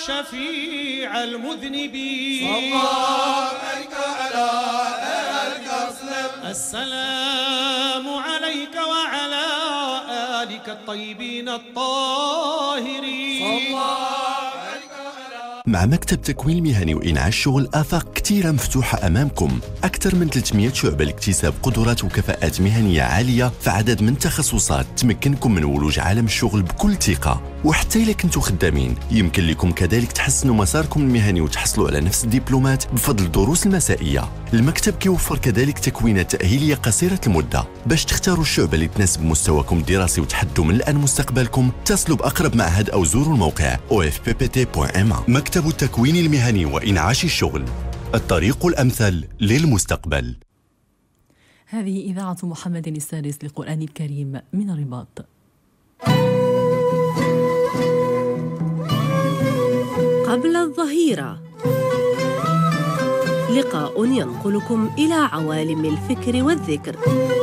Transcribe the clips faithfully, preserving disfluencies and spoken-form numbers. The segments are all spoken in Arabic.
شفيع المذنبين. صلى عليك على آلك أسلم. السلام عليك وعلى آلك الطيبين الطاهرين. صلى مع مكتب تكوين المهني وإنعاش الشغل آفاق كثيرة مفتوحة أمامكم. أكثر من ثلاثمئة شعبة لاكتساب قدرات وكفاءات مهنية عالية في عدد من التخصصات تمكنكم من ولوج عالم الشغل بكل ثقة. وحتى إذا كنتوا خدامين يمكن لكم كذلك تحسنوا مساركم المهني وتحصلوا على نفس الدبلومات بفضل الدروس المسائية. المكتب كيوفر كذلك تكوينات تأهيلية قصيرة المدة باش تختاروا الشعبة اللي تناسب مستواكم الدراسي وتحدوا من الآن مستقبلكم. اتصلوا بأقرب معهد أو زوروا الموقع او اف بي بي تي دوت ام. مكتب التكوين المهني وإنعاش الشغل، الطريق الأمثل للمستقبل. هذه إذاعة محمد السادس للقرآن الكريم من الرباط. قبل الظهيرة، لقاء ينقلكم إلى عوالم الفكر والذكر،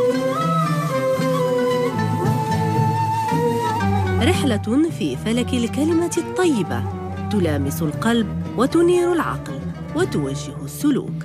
رحلة في فلك الكلمة الطيبة تلامس القلب وتنير العقل وتوجه السلوك.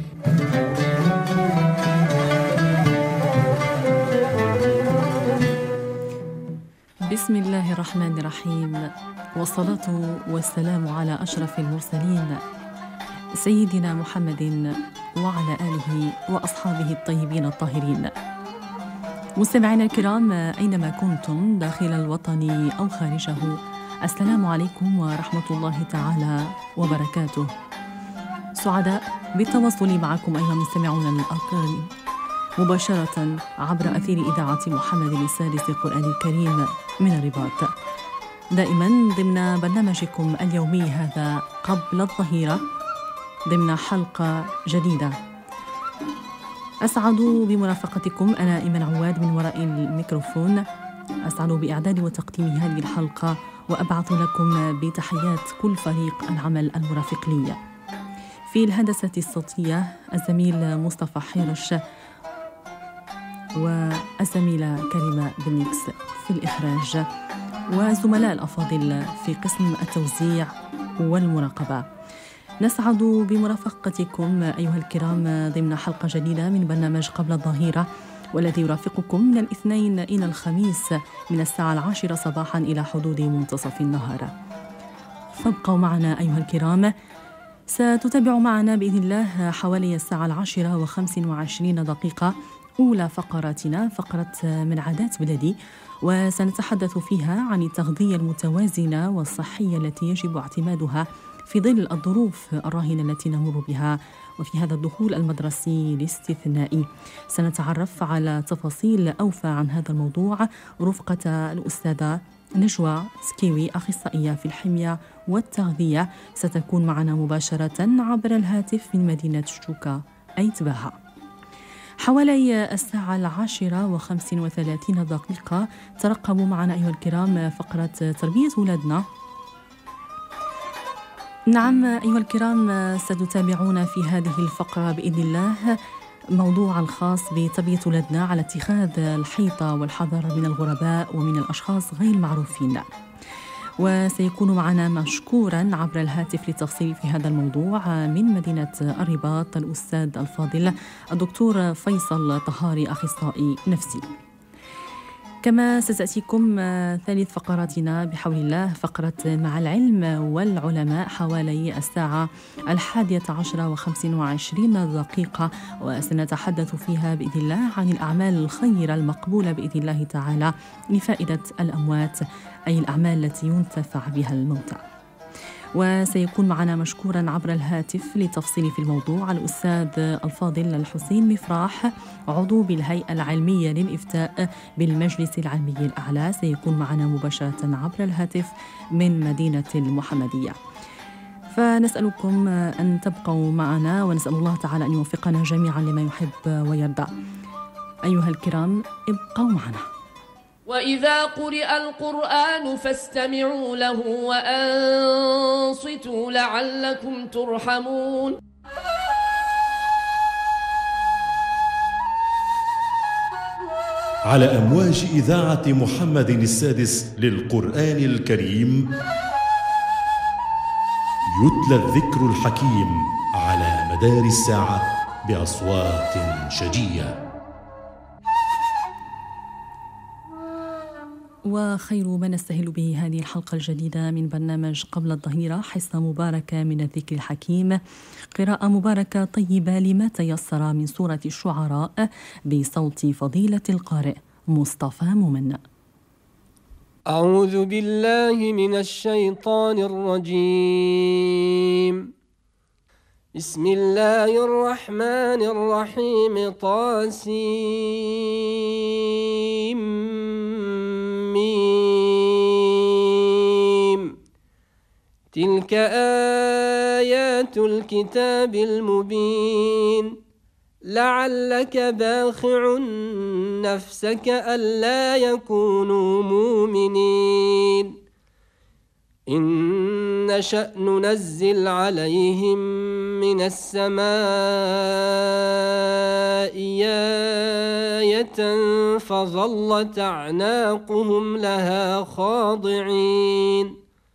بسم الله الرحمن الرحيم، والصلاة والسلام على أشرف المرسلين سيدنا محمد وعلى آله وأصحابه الطيبين الطاهرين. مستمعينا الكرام أينما كنتم داخل الوطن أو خارجه، السلام عليكم ورحمة الله تعالى وبركاته. سعداء بالتواصل معكم أيها المستمعون الأكارم مباشرة عبر أثير إذاعة محمد السادس للقرآن الكريم من الرباط، دائما ضمن برنامجكم اليومي هذا قبل الظهيرة، ضمن حلقة جديدة. أسعد بمرافقتكم أنا إيمان عواد من وراء الميكروفون، أسعد بإعداد وتقديم هذه الحلقة، وأبعث لكم بتحيات كل فريق العمل المرافق لي. في الهندسة الصوتية الزميل مصطفى حيرش، والزميلة كريمة بنيكس في الإخراج، والزملاء الأفاضل في قسم التوزيع والمراقبة. نسعد بمرافقتكم أيها الكرام ضمن حلقة جديدة من برنامج قبل الظهيرة، والذي يرافقكم من الاثنين إلى الخميس من الساعة العاشرة صباحا إلى حدود منتصف النهار. فابقوا معنا أيها الكرام، ستتابع معنا بإذن الله حوالي الساعة العاشرة وخمس وعشرين دقيقة أولى فقراتنا، فقرة من عادات بلدي، وسنتحدث فيها عن التغذية المتوازنة والصحية التي يجب اعتمادها في ظل الظروف الراهنة التي نمر بها، وفي هذا الدخول المدرسي الاستثنائي. سنتعرف على تفاصيل أوفى عن هذا الموضوع رفقة الأستاذة نجوى سكيوي، أخصائية في الحمية والتغذية، ستكون معنا مباشرة عبر الهاتف من مدينة شوكا أي تباها. حوالي الساعة العاشرة وخمس وثلاثين دقيقة ترقبوا معنا أيها الكرام فقرة تربية أولادنا. نعم أيها الكرام، ستتابعون في هذه الفقرة بإذن الله موضوع الخاص بتربية أولادنا على اتخاذ الحيطة والحذر من الغرباء ومن الأشخاص غير المعروفين. وسيكون معنا مشكورا عبر الهاتف للتفصيل في هذا الموضوع من مدينة الرباط الأستاذ الفاضل الدكتور فيصل طهاري، أخصائي نفسي. كما ستأتيكم ثالث فقراتنا بحول الله فقرة مع العلم والعلماء حوالي الساعة الحادية عشرة وخمس وعشرين دقيقة، وسنتحدث فيها بإذن الله عن الأعمال الخيرة المقبولة بإذن الله تعالى لفائدة الأموات، أي الأعمال التي ينتفع بها الموتى. وسيكون معنا مشكورا عبر الهاتف للتفصيل في الموضوع الأستاذ الفاضل الحسين مفراح، عضو بالهيئة العلمية للإفتاء بالمجلس العلمي الأعلى، سيكون معنا مباشرة عبر الهاتف من مدينة المحمدية. فنسألكم أن تبقوا معنا، ونسأل الله تعالى أن يوفقنا جميعا لما يحب ويرضى. أيها الكرام ابقوا معنا. وإذا قرئ القرآن فاستمعوا له وأنصتوا لعلكم ترحمون. على أمواج إذاعة محمد السادس للقرآن الكريم يتلى الذكر الحكيم على مدار الساعة بأصوات شجية. وخير ما نستهل به هذه الحلقة الجديدة من برنامج قبل الظهيرة حصة مباركة من الذكر الحكيم، قراءة مباركة طيبة لما تيسر من سورة الشعراء بصوت فضيلة القارئ مصطفى مؤمن. أعوذ بالله من الشيطان الرجيم. بسم الله الرحمن الرحيم. طاسيم ميم. تلك آيات الكتاب المبين. لعلك باخع نفسك ألا يكونوا مؤمنين. إن نشأ ننزل عليهم من السماء آية فظلت أعناقهم لها خاضعين.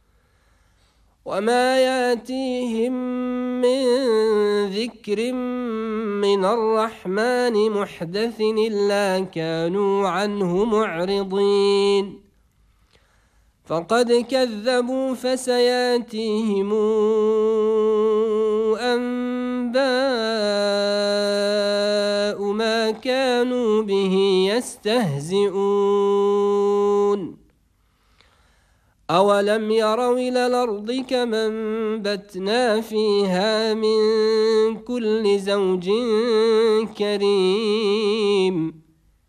وما يأتيهم من ذكر من الرحمن محدث إلا كانوا عنه معرضين. فقد كذبوا فسيأتيهم أنباء ما كانوا به يستهزئون. أولم يروا إلى الأرض كما أنبتنا فيها من كل زوج كريم.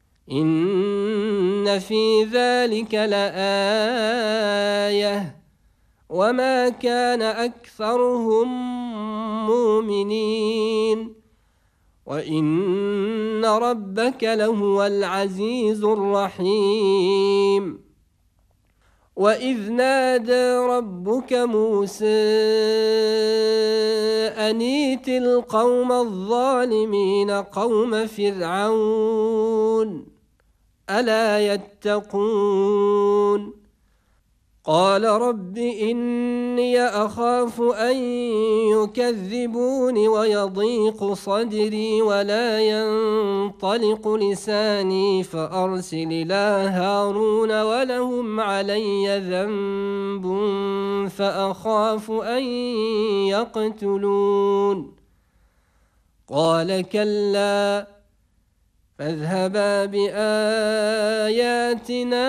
إن في ذلك لآية وما كان أكثرهم مؤمنين وإن ربك لهو العزيز الرحيم. وإذ نادى ربك موسى أن ائت القوم الظالمين قوم فرعون ألا يتقون. قال رب إني أخاف أن يكذبون ويضيق صدري ولا ينطلق لساني فأرسل إلى هارون ولهم علي ذنب فأخاف أن يقتلون. قال كلا فاذهبا بآياتنا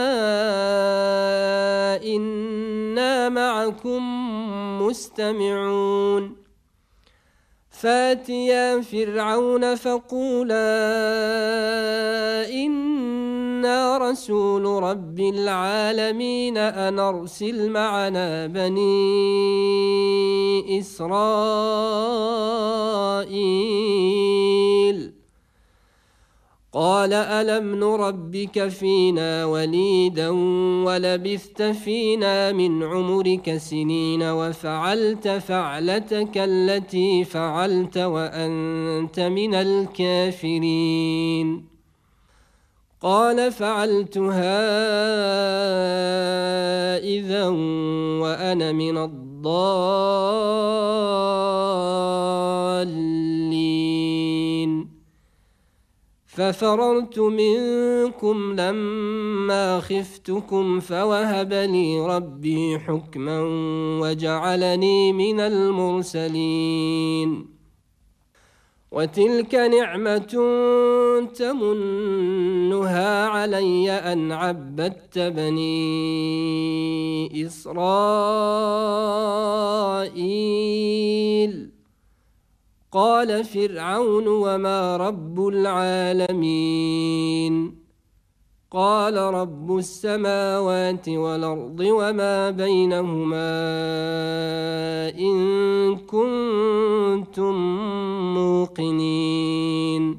إنا معكم مستمعون. فاتيا فرعون فقولا إنا رسول رب العالمين أن أرسل معنا بني إسرائيل. قال ألم نربك فينا وليدا ولبثت فينا من عمرك سنين وفعلت فعلتك التي فعلت وأنت من الكافرين. قال فعلتها إذا وأنا من الضالين. ففررت منكم لما خفتكم فوهب لي ربي حكما وجعلني من المرسلين. وتلك نعمة تمنها علي أن عبدت بني إسرائيل. قال فرعون وما رب العالمين. قال رب السماوات والأرض وما بينهما إن كنتم موقنين.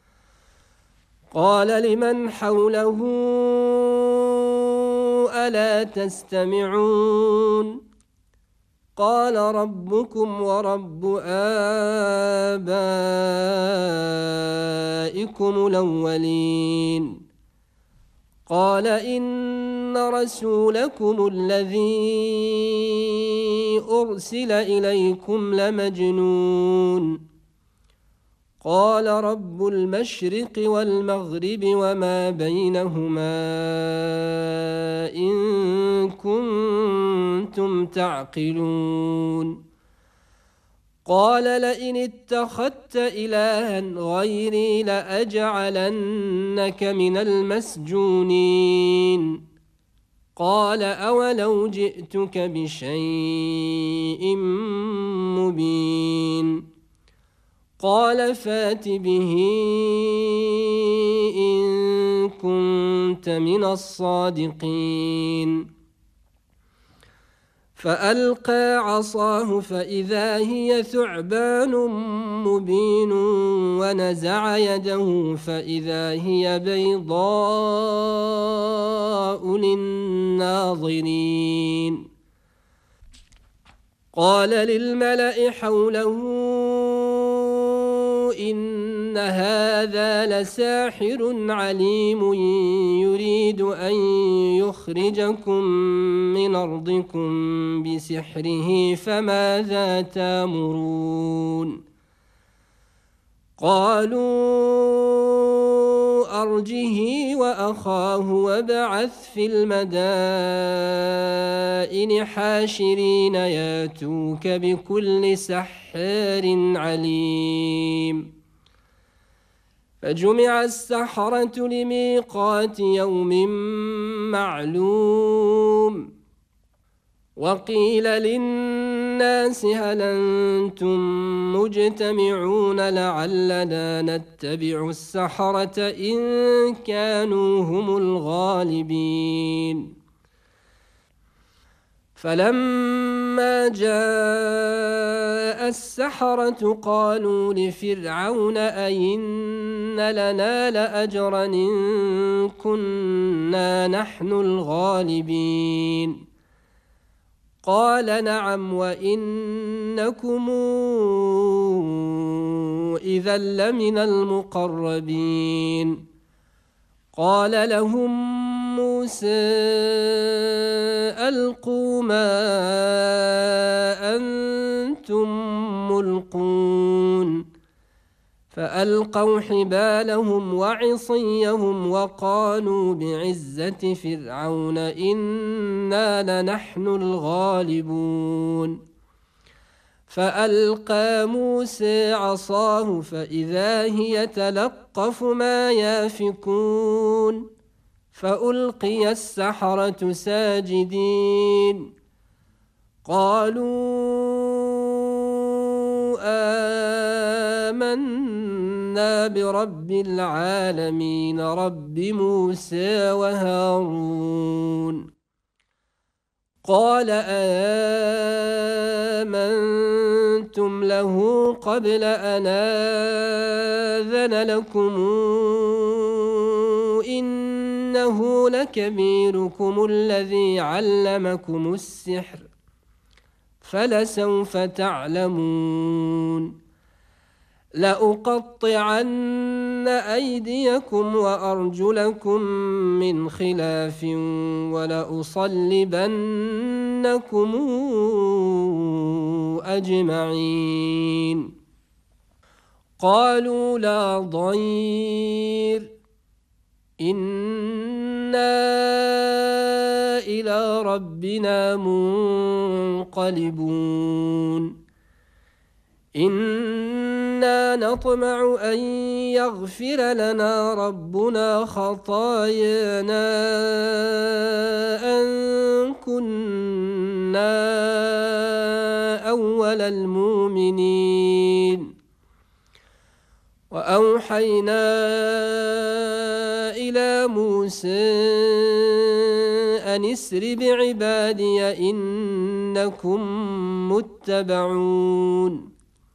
قال لمن حوله ألا تستمعون. قال ربكم ورب آبائكم الأولين. قال إن رسولكم الذي أرسل إليكم لمجنون قال رب المشرق والمغرب وما بينهما إن كنتم تعقلون قال لئن اتخذت إلها غيري لأجعلنك من المسجونين قال أولو جئتك بشيء مبين قال فات به إن كنت من الصادقين فألقى عصاه فإذا هي ثعبان مبين ونزع يده فإذا هي بيضاء للناظرين قال للملأ حوله إن هذا لساحر عليم يريد أن يخرجكم من أرضكم بسحره فماذا تأمرون قالوا أرجه وأخاه وابعث في المدائن حاشرين ياتوك بكل سحار عليم فجمع السحرة لميقات يوم معلوم وقيل للناس هل أنتم مجتمعون لعلنا نتبع السحرة إن كانوا هم الغالبين فلما جاء السحرة قالوا لفرعون أئن لنا لأجرا إن كنا نحن الغالبين قال نعم وإنكم إذا لمن المقربين قال لهم موسى ألقوا ما أنتم ملقون فألقوا حبالهم وعصيهم وقالوا بعزة فرعون إنا لنحن الغالبون فألقى موسى عصاه فإذا هي تلقف ما يافكون فألقي السحرة ساجدين قالوا آمنا برب العالمين رب موسى وهارون قال آمنتم له قبل أن آذن لكم إنه لكبيركم الذي علمكم السحر فلسوف تعلمون لأقطعن أيديكم وأرجلكم من خلاف ولأصلبنكم أجمعين قالوا لا ضير إنا إلى ربنا منقلبون إنا نطمع أن يغفر لنا ربنا خطايانا أن كنا أول المؤمنين وأوحينا إلى موسى أن اسر بعبادي إنكم متبعون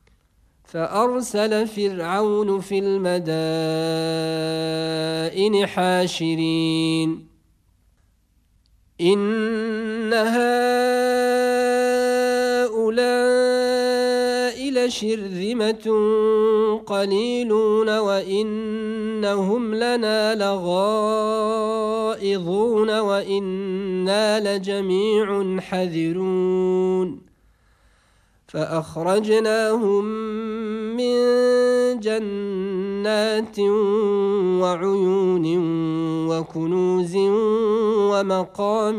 فأرسل فرعون في المدائن حاشرين إن هؤلاء لشرذمة قليلون وإنهم لنا لغائظون وإن إنا لجميع حذرون فأخرجناهم من جنات وعيون وكنوز ومقام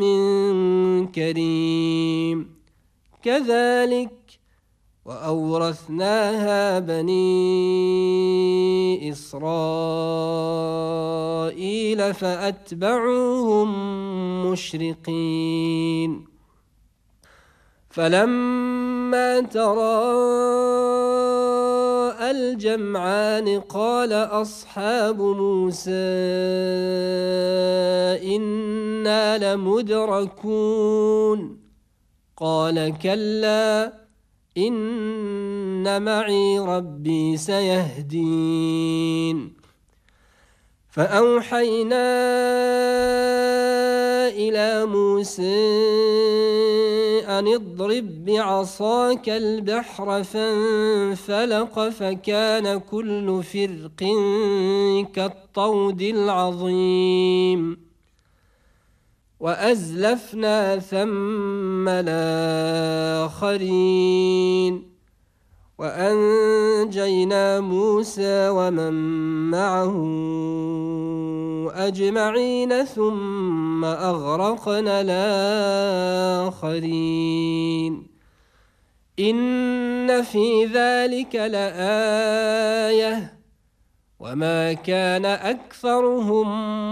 كريم كذلك وأورثناها بني إسرائيل فأتبعوهم مشرقين فلما تراءى الجمعان قال أصحاب موسى إنا لمدركون قال كلا إن معي ربي سيهدين فأوحينا إلى موسى أن اضرب بعصاك البحر فانفلق فكان كل فرق كالطود العظيم وأزلفنا ثم الآخرين وأنجينا موسى ومن معه أجمعين ثم أغرقنا الآخرين إن في ذلك لآية وما كان أكثرهم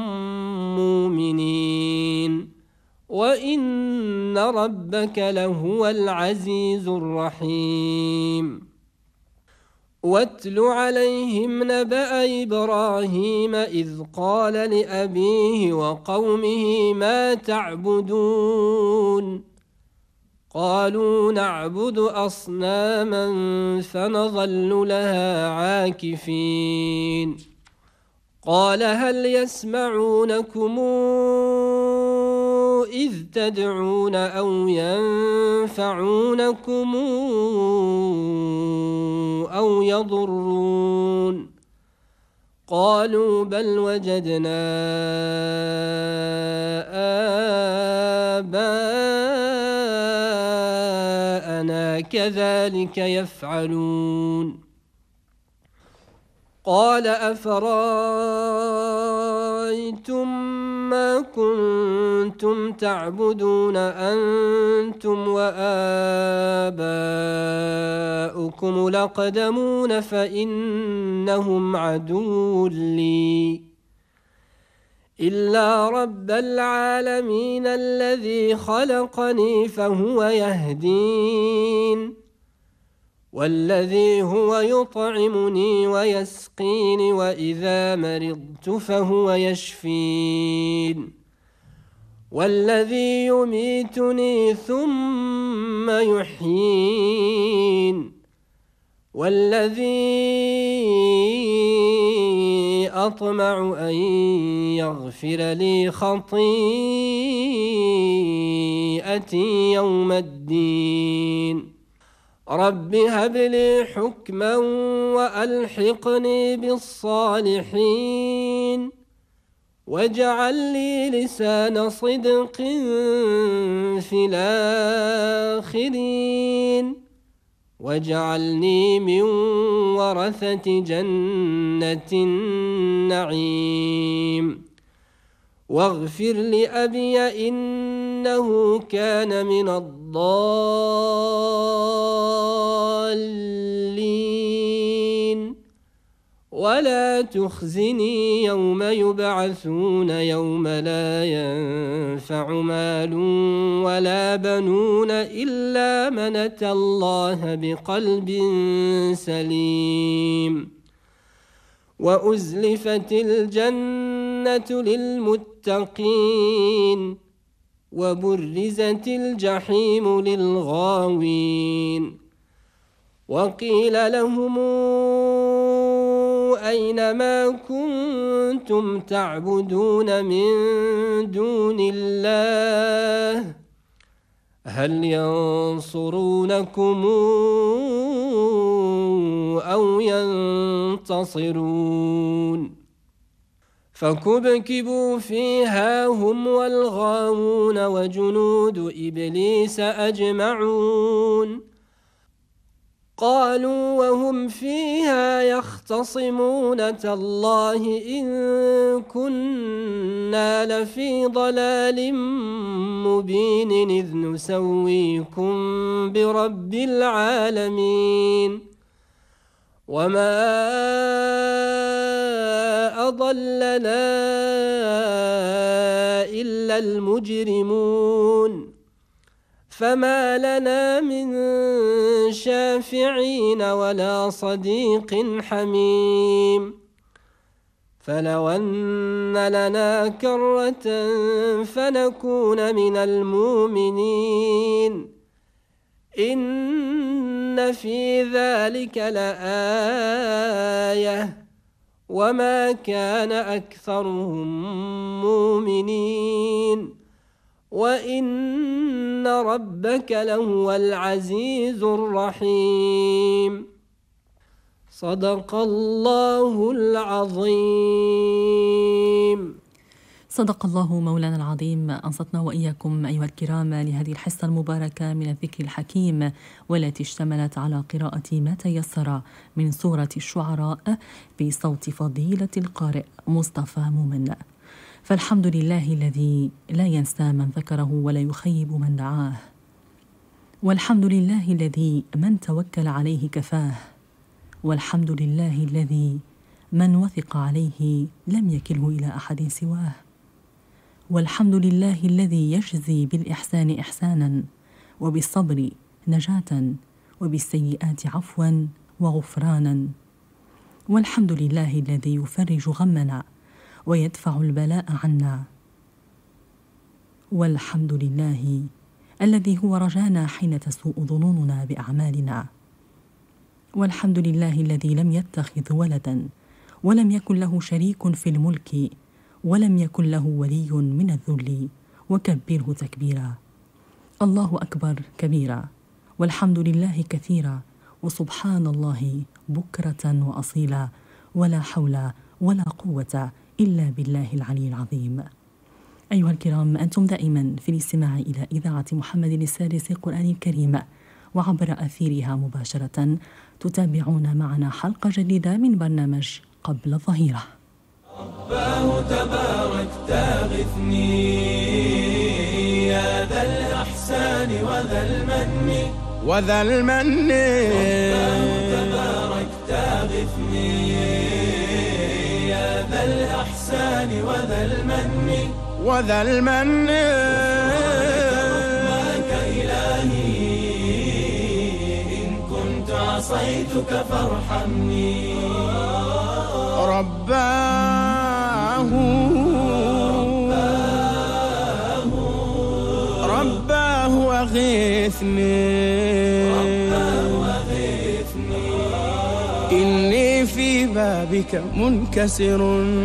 مؤمنين وإن ربك لهو العزيز الرحيم واتل عليهم نبأ إبراهيم إذ قال لأبيه وقومه ما تعبدون قالوا نعبد أصناما فنظل لها عاكفين قال هل يسمعونكم إذ تدعون أو ينفعونكم أو يضرون قالوا بل وجدنا آباءنا كذلك يفعلون قال أفرأيتم ما كنتم تعبدون أنتم وآباؤكم الأقدمون فإنهم عدو لي إلا رب العالمين الذي خلقني فهو يهدين والذي هو يطعمني ويسقين وإذا مرضت فهو يشفين والذي يميتني ثم يحيين والذي أطمع أن يغفر لي خطيئتي يوم الدين رب هب لي حكما وألحقني بالصالحين واجعل لي لسان صدق في الآخرين واجعلني من ورثة جنة النعيم واغفر لأبي إنه كان من الضالين ولا تخزني يوم يبعثون يوم لا ينفع مال ولا بنون إلا من أتى الله بقلب سليم وأزلفت الجنة للمتقين وبرزت الجحيم للغاوين وقيل لهم أين ما كنتم تعبدون من دون الله هل ينصرونكم أو ينتصرون فكبكبوا فيها هم والغاوون وجنود إبليس أجمعون قالوا وهم فيها يختصمون تالله إن كنا لفي ضلال مبين إذ نسويكم برب العالمين وما أضلنا إلا المجرمون فما لنا من شافعين ولا صديق حميم فلو أن لنا كرة فنكون من المؤمنين إن في ذلك لآية وما كان أكثرهم مؤمنين وإن ربك لهو العزيز الرحيم صدق الله العظيم. صدق الله مولانا العظيم. أنصتنا وإياكم أيها الكرام لهذه الحصة المباركة من الذكر الحكيم والتي اشتملت على قراءة ما تيسر من سورة الشعراء بصوت فضيلة القارئ مصطفى مؤمن. فالحمد لله الذي لا ينسى من ذكره ولا يخيب من دعاه، والحمد لله الذي من توكل عليه كفاه، والحمد لله الذي من وثق عليه لم يكله إلى أحد سواه، والحمد لله الذي يجزي بالإحسان إحسانا وبالصبر نجاة وبالسيئات عفوا وغفرانا، والحمد لله الذي يفرج غمنا ويدفع البلاء عنا، والحمد لله الذي هو رجانا حين تسوء ظنوننا بأعمالنا، والحمد لله الذي لم يتخذ ولدا ولم يكن له شريك في الملك ولم يكن له ولي من الذل وكبره تكبيرا. الله أكبر كبيرا، والحمد لله كثيرا، وسبحان الله بكرة وأصيلا، ولا حول ولا قوة إلا بالله العلي العظيم. أيها الكرام، أنتم دائما في الاستماع إلى إذاعة محمد السادس القرآن الكريم وعبر أثيرها مباشرة تتابعون معنا حلقة جديدة من برنامج قبل الظهيرة. رباه تبارك تغثني يا ذا الإحسان وذا المن وذا المن رباه تبارك تغثني يا ذا الإحسان وذا المن وذا المن رحمك إلهي إن كنت عصيتك فارحمني. رباه رباه أغثني إني في بابك منكسر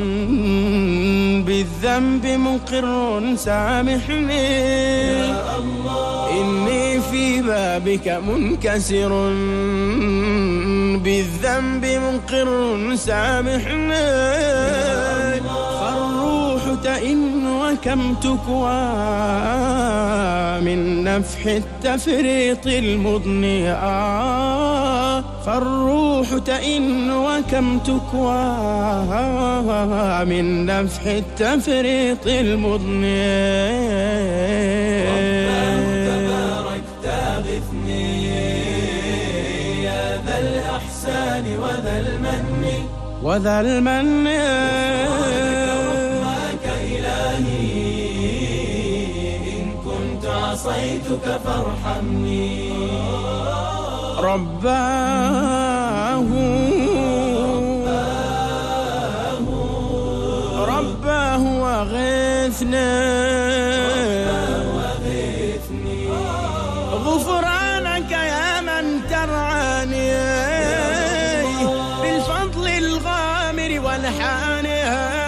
بالذنب مقر سامحني يا الله. إني في بابك منكسر بالذنب مقر سامحني فالروح تئن وكم تكوى من نفح التفريط المضني آه فالروح تئن وكم تكوى من نفح التفريط المضني. رباه تبارك تغثني يا ذا الإحسان وذا المن وذا المن رحمك إلهي إن كنت عصيتك فارحمني. رباه رباه أغثني غفرانك يا من ترعاني بالفضل الغامر والحاني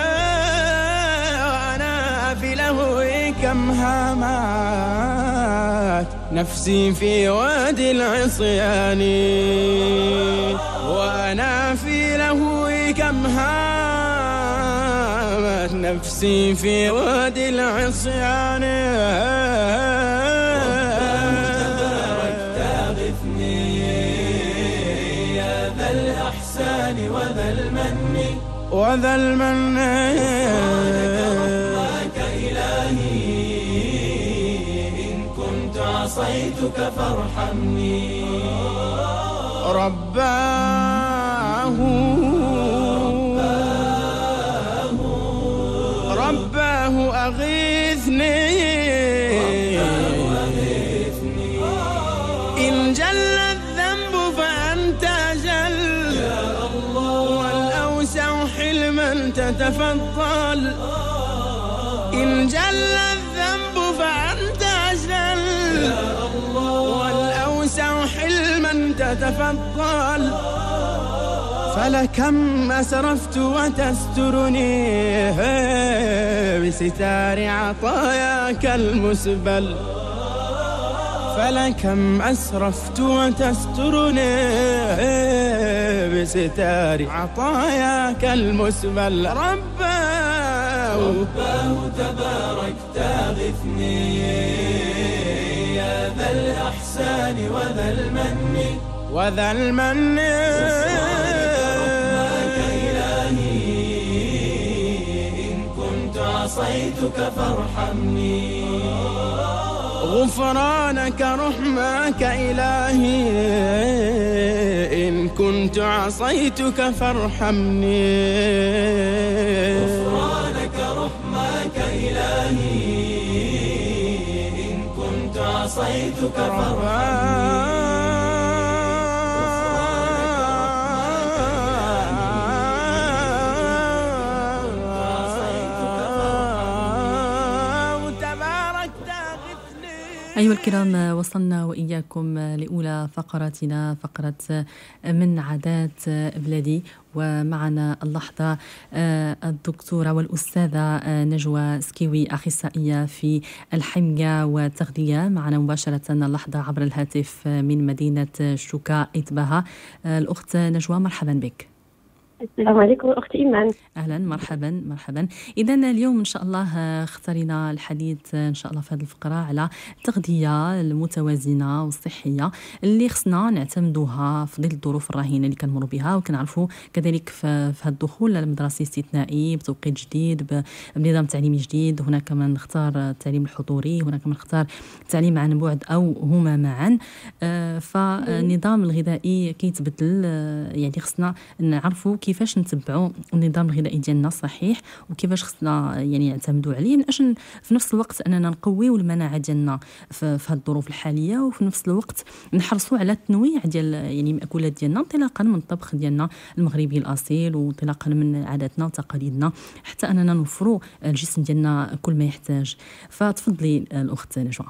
وأنا في لهوي كم هامات نفسي في وادي العصيان وأنا في لهوي كم هامات نفسي في وادي العصيان وذا المن وذا المن غفرانك إلهي إن كنت عصيتك فارحمني رباه رباه أغيثني إن جل الذنب فأنت جل والأوسع حلما تتفضل إن جل الذنب فأنت جل والأوسع حلما تتفضل فلكم أسرفت وتسترني بستار عطاياك المسبل فلكم أسرفت وتسترني بستار عطاياك المسبل رباه رباه تبارك تغثني يا ذا الإحسان وذا المن وذا المن رحمك إلهي إن كنت عصيتك فارحمني غفرانك رحمك إلهي إن كنت عصيتك فارحمني غفرانك رحمك إلهي إن كنت عصيتك فارحمني أيها الكرام، وصلنا وإياكم لأولى فقراتنا، فقرة من عادات بلادي، ومعنا اللحظة الدكتورة والأستاذة نجوى سكيوي، أخصائية في الحمية والتغذية، معنا مباشرة اللحظة عبر الهاتف من مدينة شوكا إتباها. الأخت نجوى، مرحبا بك. السلام عليكم أخت إيمان. أهلا، مرحبا مرحبا. إذن اليوم إن شاء الله اختارينا الحديث إن شاء الله في هذه الفقرة على التغذية المتوازنة والصحية اللي خصنا نعتمدوها في ظل الظروف الرهينة اللي كنمروا بها، وكنعرفوا كذلك في هذا الدخول المدرسي استثنائي بتوقيت جديد بنظام تعليمي جديد. هناك من اختار التعليم الحضوري، هناك من اختار التعليم عن بعد أو هما معا. فالنظام الغذائي كيتبدل، يعني خصنا نعرفوا كيفاش نتبعوا النظام الغذائي ديالنا الصحيح، وكيفاش خصنا يعني نعتمدوا عليه من اجل في نفس الوقت اننا نقويوا المناعه ديالنا في, في هذه الظروف الحاليه، وفي نفس الوقت نحرصوا على التنويع ديال يعني المأكولات ديالنا انطلاقا من الطبخ ديالنا المغربي الاصيل، وانطلاقا من عاداتنا وتقاليدنا، حتى اننا نوفروا الجسم ديالنا كل ما يحتاج. فتفضلي الاخت نجوى.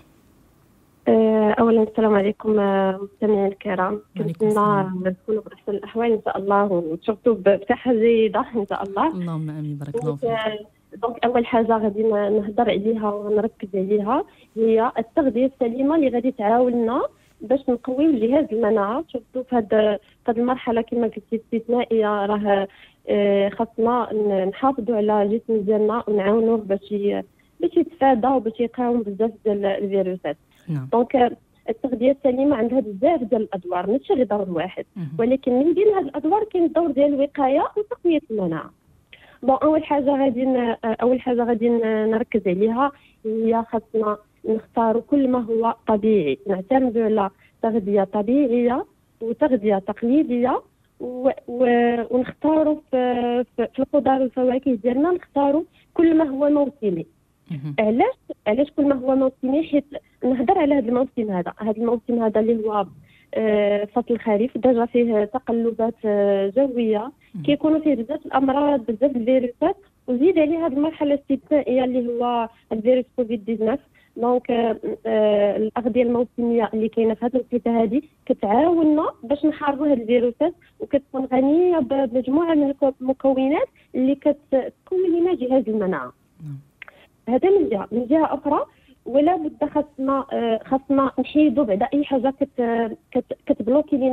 اولا السلام عليكم مستمعينا الكرام، كنتمنى تكونوا باحسن الاحوال ان شاء الله، وتشوفوا بصحه جيده ان شاء الله. اللهم امين، بارك الله فيك. دونك اول حاجه غادي نهضر عليها ونركز عليها هي التغذيه السليمه اللي غادي تعاوننا باش نقويو جهاز المناعه. شفتوا في هذه المرحله كما قلتي استثنائيه، راه خاصنا نحافظوا على جسم ديالنا ونعاونوه باش باش يتفادى وباش يقاوم بزاف ديال الفيروسات. دونك التغذيه السليمه عندها بزاف ديال الادوار، ماشي غير دور واحد، ولكن من بين هاد الادوار كاين الدور ديال الوقايه وتقويه المناعه. بون اول حاجه غادي اول حاجه غادي نركز عليها هي خاصنا نختاروا كل ما هو طبيعي، نعتمدوا على تغذيه طبيعيه وتغذيه تقليديه، و... و... ونختاروا في... في الخضار والفواكه ديالنا نختاروا كل ما هو موسمي. علاش علاش كل ما هو موسمي؟ حيت نهضر على هذا الموسم هذا هذا الموسم هذا اللي هو آه فصل الخريف، ديجا فيه تقلبات آه جويه، كيكونوا فيه بزاف الامراض بزاف الفيروسات، وزيد عليه هذه المرحله الاستثنائيه اللي هو الفيروس كوفيد تسعة عشر. دونك آه الاغذيه الموسميه اللي كاينه في هذه الوقيته هذه كتعاوننا باش نحاربوا هذه الفيروسات، وكتكون غنيه بمجموعه من المكونات اللي كتكون لنا جهاز المناعه. هذا من جهه من جهه اخرى، ولا بد خاصنا خاصنا نحيدوا بعد اي حاجه كت كت كتبلوكي لنا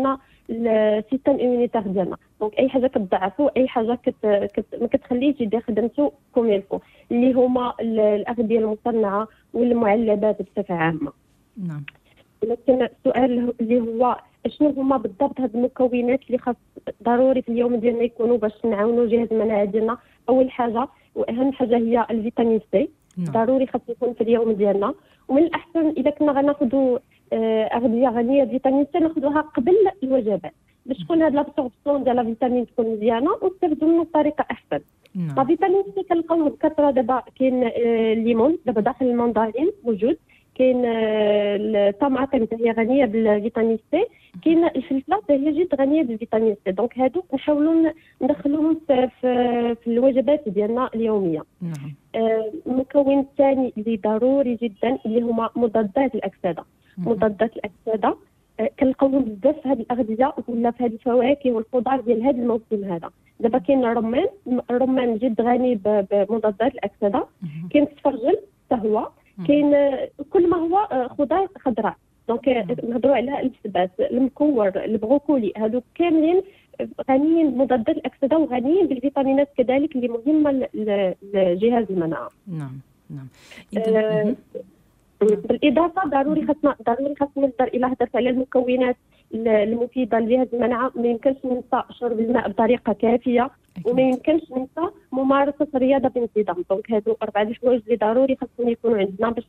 السيستم ايمونيتير ديالنا. دونك اي حاجه كتضعفو، اي حاجه كت, كت... ما كتخليش يدير خدمته كوم يلفو، اللي هما الاغذيه المصنعه والمعلبات بصفه عامه. نعم. لكن السؤال اللي هو شنو هما بالضبط هاد المكونات اللي خاص ضروري في اليوم ديالنا يكونوا باش نعاونوا جهاز المناعه ديالنا؟ اول حاجه واهم حاجه هي الفيتامين سي. نعم. ضروري خاص يكون في اليوم ديالنا، ومن الاحسن اذا كنا غناخذوا اغذيه غنيه بفيتامين سي ناخذوها قبل الوجبات باش تكون هاد لابسوربسيون ديال الفيتامين تكون مزيانه ونستافدوا منه بطريقه احسن. نعم. الفيتامين سي كنلقاوه بكثره دابا، كاين الليمون دابا داخل المندرين موجود، كاين الطماطم حتى هي غنيه بالفيتامين سي، كاين الفلفله حتى هي جد غنيه بالفيتامين سي. دونك هادو نحاولوا ندخلوهم في, في, في الوجبات ديالنا اليوميه. نعم. آه المكون الثاني اللي ضروري جدا اللي هما مضادات الاكسده. مم. مضادات الاكسده آه كنلقاوهم بزاف في هذه الاغذيه ولا في هذه الفواكه والخضار ديال هذا الموسم هذا. دابا كاين الرمان، الرمان جد غني بمضادات الاكسده. كاين السفرجل حتى هو، كاين كل ما هو خضار خضراء. دونك نهضروا على السباس، المكور، البروكولي، هادو كاملين غنيين بمضادات الاكسده وغنيين بالفيتامينات كذلك اللي مهمه لجهاز المناعه. نعم نعم. آه بالاضافه ضروري خاصنا ضروري خاصنا نهضر الى هضرت على المكونات المفيده لجهاز المناعه، ما يمكنش ننسى شرب الماء بطريقه كافيه، وما يمكنش ننسى ممارسه الرياضه بانتظام. دونك هادو اربعه الحوايج اللي ضروري خاصهم يكونوا عندنا باش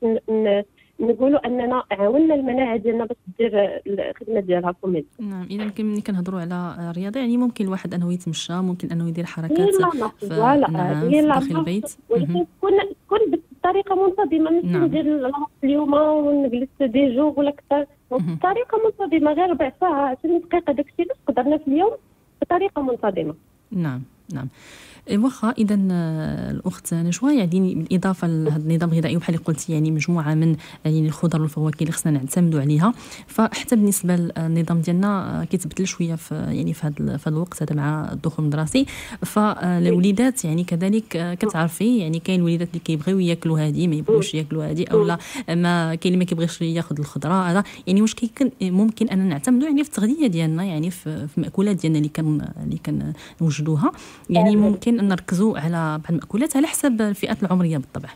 نقولوا اننا عاوننا المناعه ديالنا باش دير الخدمه ديالها كامل. نعم. اذا ملي كنهضروا على الرياضه يعني ممكن الواحد انه يتمشى، ممكن انه يدير حركات في داخل البيت، ولكن تكون تكون بطريقه منتظمه، ماشي ندير اليوم ونجلس دي جوغ ولا كثر، بطريقه منتظمه غير ربع ساعه عشرين دقيقه داكشي اللي قدرنا في اليوم بطريقه منتظمه. نعم نعم. واخا اذا الاخت نجوى يعني بالاضافه لهذا النظام الغذائي بحال اللي قلتي يعني مجموعه من يعني الخضر والفواكه اللي خصنا نعتمدوا عليها، فحتى بالنسبه للنظام ديالنا كيتبدل شويه في يعني في هذا في هذا الوقت هذا مع الدخول المدرسي. فالوليدات يعني كذلك كتعرفي يعني كاين وليدات اللي كيبغيو ياكلوا هذه ما يبغيوش ياكلوا هذه، او لا ما كاين اللي ما كيبغيش ياخذ الخضره هذا. يعني واش كيكون ممكن ان نعتمدوا يعني في التغذيه ديالنا يعني في المأكولات ديالنا اللي كان اللي كنوجدوها، يعني ممكن أن نركزوا على بعض المأكولات على حسب الفئات العمرية بالطبع؟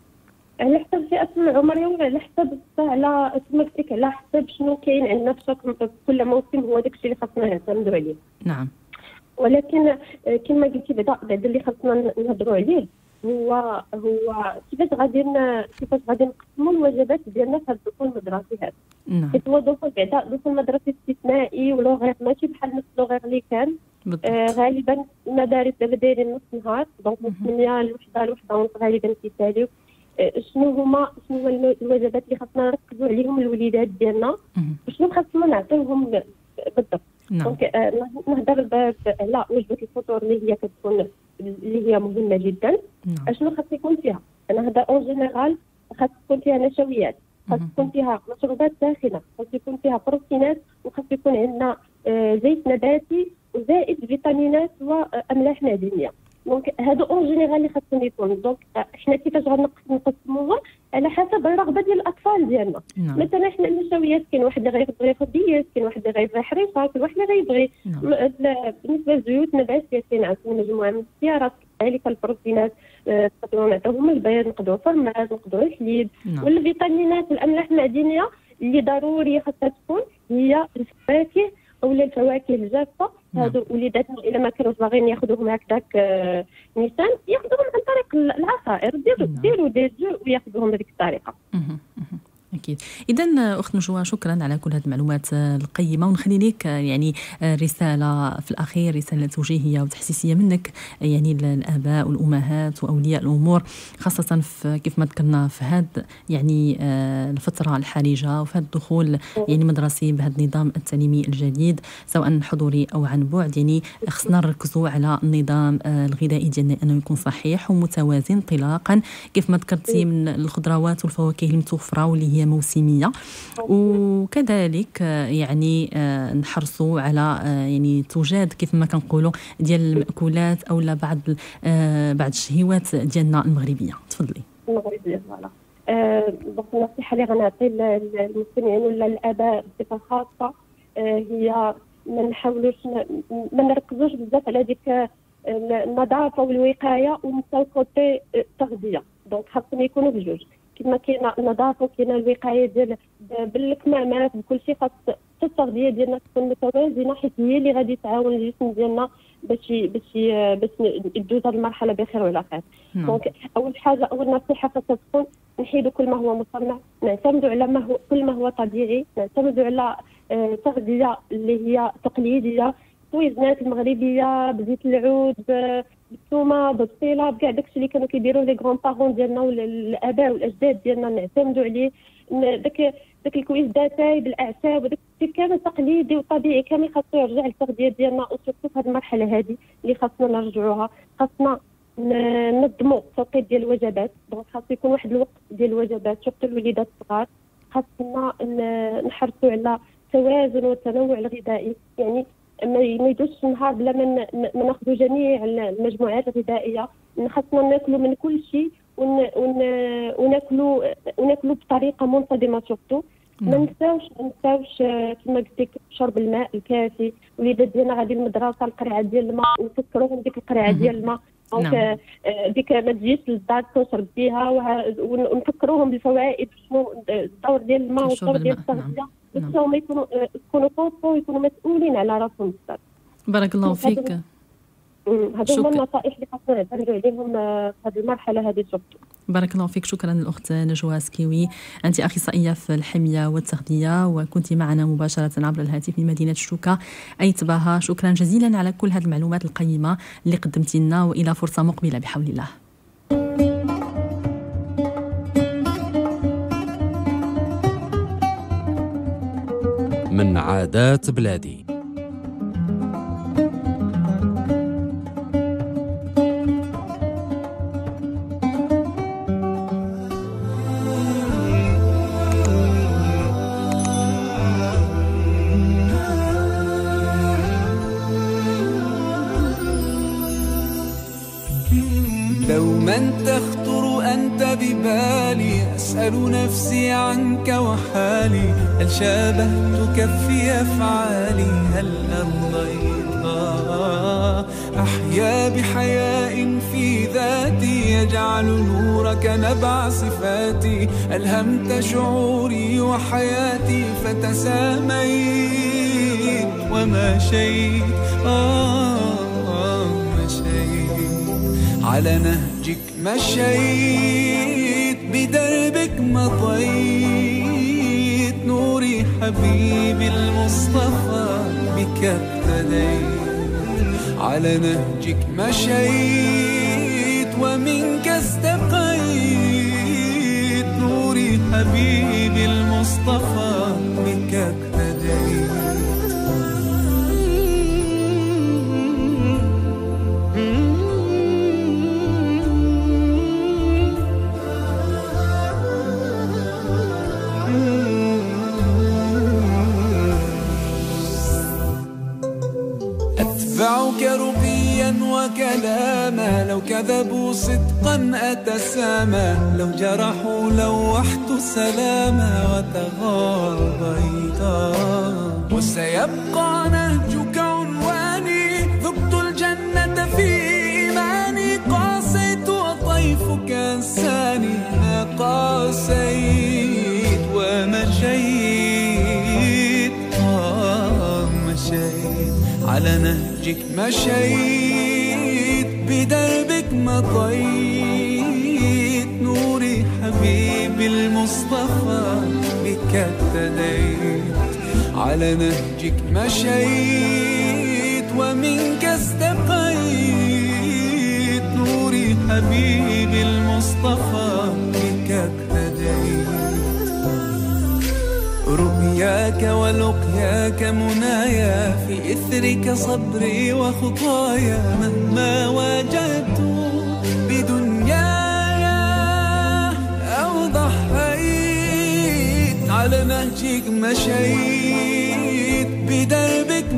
على حسب الفئات العمرية وعلى حسب على تمكتك على حسب شنو كاين عندنا في كل موسم، هو داكشي اللي خاصنا نعتمدوا عليه. نعم. ولكن كما قلتي بعدا بعدا اللي خاصنا نهضروا عليه هو هو كيفاش غادي كيفاش غادي نقسموا الوجبات ديالنا في هذا الدخول المدرسي هذا. نعم. حيت هو دخول بعدا دخول مدرسي استثنائي ولو غير ماشي بحال نفس لو غير اللي كان. آه غالبا المدارس دابا دايرين نص نهار، دونك من ثمانية لوحدة لوحدة ونص غالبا كيساليو. آه شنو هما شنو هما الوجبات اللي خاصنا نركزوا عليهم الوليدات ديالنا وشنو خاصنا نعطيوهم بالضبط. نعم. دونك آه نهضر على وجبة الفطور اللي هي كتكون اللي هي مهمة جدا. نعم. اشنو خاص يكون فيها؟ انا هذا اون جينيرال خاص يكون فيها نشويات، خاص يكون فيها مشروبات ساخنة، خاص يكون فيها بروتينات، وخاص يكون عندنا آه زيت نباتي وزائد فيتامينات واملاح معدنيه. دونك هادو اون جينيرال اللي خاصهم يكونوا. دونك حنا كيفاش غنقسموهم على حسب الرغبه ديال الاطفال ديالنا. نعم. مثلا حنا النشويات كاين واحد اللي غيبغي ياخذ ديات، كاين واحد اللي غيبغي حريصه، كاين واحد اللي غيبغي. نعم. بالنسبه للزيوت النباتيه كاين عندنا مجموعه من السيارات، كذلك البروتينات نقدروا نعطيوهم البيض، نقدروا فرماج، نقدروا الحليب. نعم. والفيتامينات والاملاح المعدنيه اللي ضروري خاصها تكون هي الفواكه اولا الفواكه الجافه. هادو وليداتنا الا ما كانوش باغيين ياخذوهم هكذاك آه نيسان ياخذوهم عن طريق العصائر، ديروا ديروا دي جو وياخذوهم بهذيك الطريقه. أكيد. إذا أخت نجوى شكرا على كل هذه المعلومات القيمة، ونخلي لك يعني رسالة في الأخير، رسالة توجيهية وتحسيسية منك يعني الآباء والأمهات وأولياء الأمور، خاصة في كيف ما ذكرنا في هذا يعني الفترة الحرجة وفي هذا الدخول يعني مدرسي بهذا النظام التعليمي الجديد سواء حضوري أو عن بعد. يعني خصنا نركزوا على النظام الغذائي ديالنا أنه يكون صحيح ومتوازن انطلاقا كيف ما ذكرتي من الخضروات والفواكه المتوفرة واللي هي موسمية، وكذلك يعني نحرصوا على يعني توجد كيف ما كنقولوا ديال المأكولات او لا بعض بعض الشهيوات ديالنا المغربيه. تفضلي. المغربيه فوالا. أه النصيحه اللي غنعطي للمستمعين ولا الاباء بصفه خاصه أه هي ما نحاولوش ما نركزوش بزاف على ديك النظافه والوقايه ونساو كوتي التغذيه. دونك خاصهم يكونوا بجوج، كما كاينه النظافه وكاينه الوقايه ديال بالكمامات بكل شيء، خاص التغذيه ديالنا تكون متوازنه، حيت هي اللي غادي تعاون الجسم ديالنا باش باش باش يدوز هذه المرحله بخير وعلى خير. دونك اول حاجه اول نصيحه خاصها تكون نحيدوا كل ما هو مصنع، نعتمدوا على ما هو كل ما هو طبيعي، نعتمدوا على آه تغذيه اللي هي تقليديه، التويزنات المغربيه بزيت العود بالثومه بالبصيله بكاع داكشي اللي كانوا كيديروا لي غران بارون ديالنا ولا الاباء والاجداد ديالنا، نعتمدوا عليه. داك داك الكويس داتاي بالاعشاب وداك الشيء كامل تقليدي وطبيعي كامل خاصو يرجع للتغذيه ديالنا، وسورتو في هذه المرحله هذه اللي خاصنا نرجعوها. خاصنا ننظموا التوقيت ديال الوجبات، دونك خاص يكون واحد الوقت ديال الوجبات سورتو الوليدات الصغار. خاصنا نحرصوا على التوازن والتنوع الغذائي، يعني ما يدوش النهار بلا ما ناخذوا جميع المجموعات الغذائيه. خاصنا ناكلوا من كل شيء ون... ون... وناكلوا وناكلوا بطريقه منتظمه سورتو. ما نساوش ما نساوش كما قلت لك شرب الماء الكافي. الوليدات ديالنا غادي للمدرسه القرعه ديال الماء ونفكروهم ديك القرعه ديال الماء، دونك ديك ما تجيش للدار تشرب فيها، ونفكروهم بالفوائد شنو الدور ديال الماء والدور ديال التغذيه باش هما يكونوا يكونوا كونطون ويكونوا مسؤولين على راسهم بزاف. بارك الله فيك. هذو هما النصائح اللي خاصنا نعتمدوا عليهم في هذه المرحله هذه سورتو. بارك الله فيك. شكرا الأخت نجوى سكيوي، أنت أخصائية في الحمية والتغذية وكنت معنا مباشرة عبر الهاتف من مدينة شوكة أيتباها. شكرا جزيلا على كل هذه المعلومات القيمة اللي قدمتي لنا، وإلى فرصة مقبلة بحول الله. من عادات بلادي. دوما تخطر أنت ببالي، أسأل نفسي عنك وحالي، هل شابهتك في أفعالي، هل أرضيتها؟ أحيا بحياء في ذاتي، يجعل نورك نبع صفاتي، ألهمت شعوري وحياتي فتساميت ومشيت آه على نهجك مشيت، بدربك مضيت، نوري حبيبي المصطفى بك ابتديت، على نهجك مشيت ومنك استقيت، نوري حبيبي المصطفى بك ابتديت. أتبعك رقيا وكلاما، لو كذبوا صدقا أتسامى، لو جرحوا لوحت سلاما وتغاضيتا، وسيبقى نهجك عنواني، ذقت الجنة في إيماني، قاسيت وطيفك أنساني، ما قاسيت ومشيت آه مشيت، على نهجك مشيت، بدربك مضيت، نوري حبيبي المصطفى بك ابتديت، على نهجك مشيت ومنك استقيت، نوري حبيبي المصطفى بك ابتديت. رؤياك ولقياك منايا، في إثرك صبري وخطايا، مهما واجهت بدنياي أو ضحيت، على نهجك مشيت، بدربك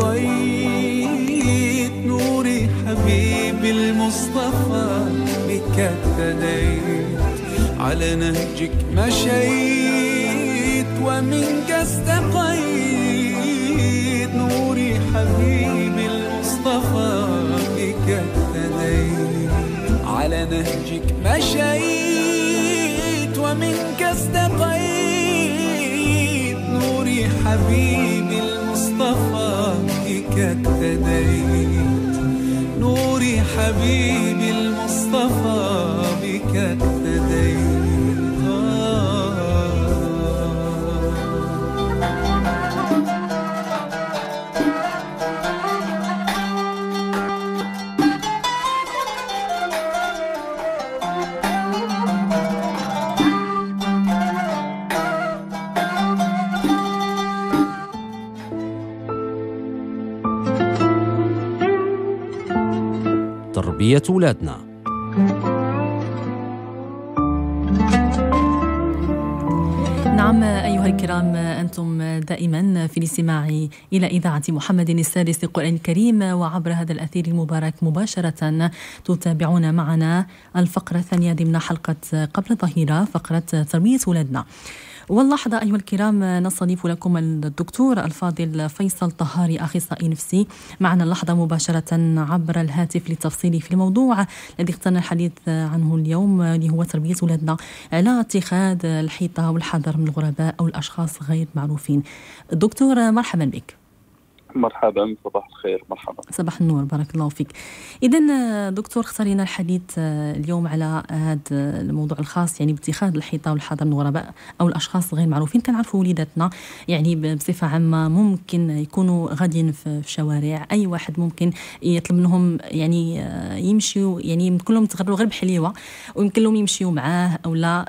مضيت، نوري حبيبي المصطفى بك ابتديت، على نهجك مشيت ومنك استقيت، نوري المصطفى بك اهتديت على نهجك مشيت ومنك استقيت نوري حبيبي المصطفى بك اهتديت نوري حبيبي المصطفى بك اهتديت تربية أولادنا. نعم أيها الكرام، أنتم دائما في الاستماع إلى إذاعة محمد السادس القرآن الكريم، وعبر هذا الأثير المبارك مباشرة تتابعون معنا الفقرة الثانية ضمن حلقة قبل الظهيرة، فقرة تربية أولادنا. واللحظة أيها الكرام نستضيف لكم الدكتور الفاضل فيصل طهاري، أخصائي نفسي، معنا اللحظة مباشرة عبر الهاتف للتفصيل في الموضوع الذي اخترنا الحديث عنه اليوم، اللي هو تربية أولادنا على اتخاذ الحيطة والحذر من الغرباء أو الأشخاص غير معروفين. دكتور مرحبا بك. مرحبا، صباح الخير. مرحبا. صباح النور، بارك الله فيك. إذن دكتور، اختارينا الحديث اليوم على هذا الموضوع الخاص يعني باتخاذ الحيطة والحذر من الغرباء أو الأشخاص غير معروفين. كنعرفوا وليداتنا يعني بصفة عامة ممكن يكونوا غاديين في الشوارع، أي واحد ممكن يطلب منهم يعني يمشيوا، يعني يمكن لهم يتغروا غير بحليوة ويمكن لهم يمشيوا معاه أو لا،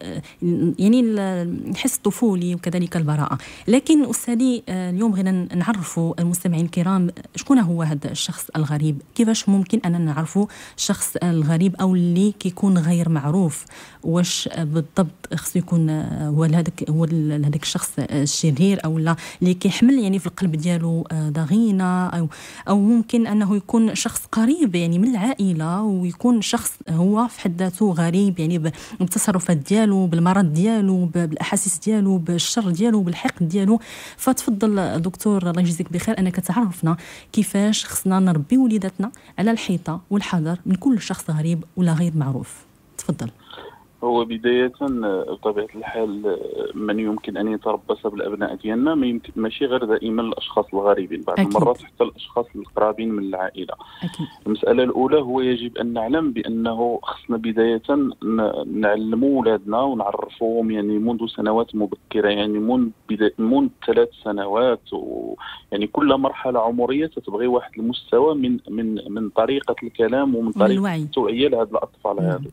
يعني الحس الطفولي وكذلك البراءة. لكن أستاذي اليوم غير نعرفوا المستمعين الكرام شكون هو هذا الشخص الغريب، كيفاش ممكن أننا نعرفوا الشخص الغريب أو اللي كيكون غير معروف، واش بالضبط خصو يكون هو هذاك هو هذاك الشخص الشرير أو لا اللي كيحمل يعني في القلب ديالو ضغينة، أو أو ممكن أنه يكون شخص قريب يعني من العائلة ويكون شخص هو في حد ذاته غريب يعني بالتصرفات ديالو، بالمرض ديالو، بالأحاسيس ديالو، بالشر ديالو، بالحقد ديالو. فتفضل دكتور الله يجزيك بخير أنك تعرفنا كيفاش خصنا نربي وليداتنا على الحيطة والحذر من كل شخص غريب ولا غير معروف. تفضل. هو بداية بطبيعة الحال من يمكن أن يتربص بالأبناء ديالنا ما يمكن ماشي غير دائما الأشخاص الغريبين، بعض أكيد. المرات حتى الأشخاص القرابين من العائلة. أكيد. المسألة الأولى هو يجب أن نعلم بأنه خصنا بداية نعلموا أولادنا ونعرفوهم يعني منذ سنوات مبكرة، يعني منذ منذ ثلاث سنوات، ويعني كل مرحلة عمرية تتبغي واحد المستوى من من من طريقة الكلام ومن طريقة التوعية لهذا الأطفال هذو.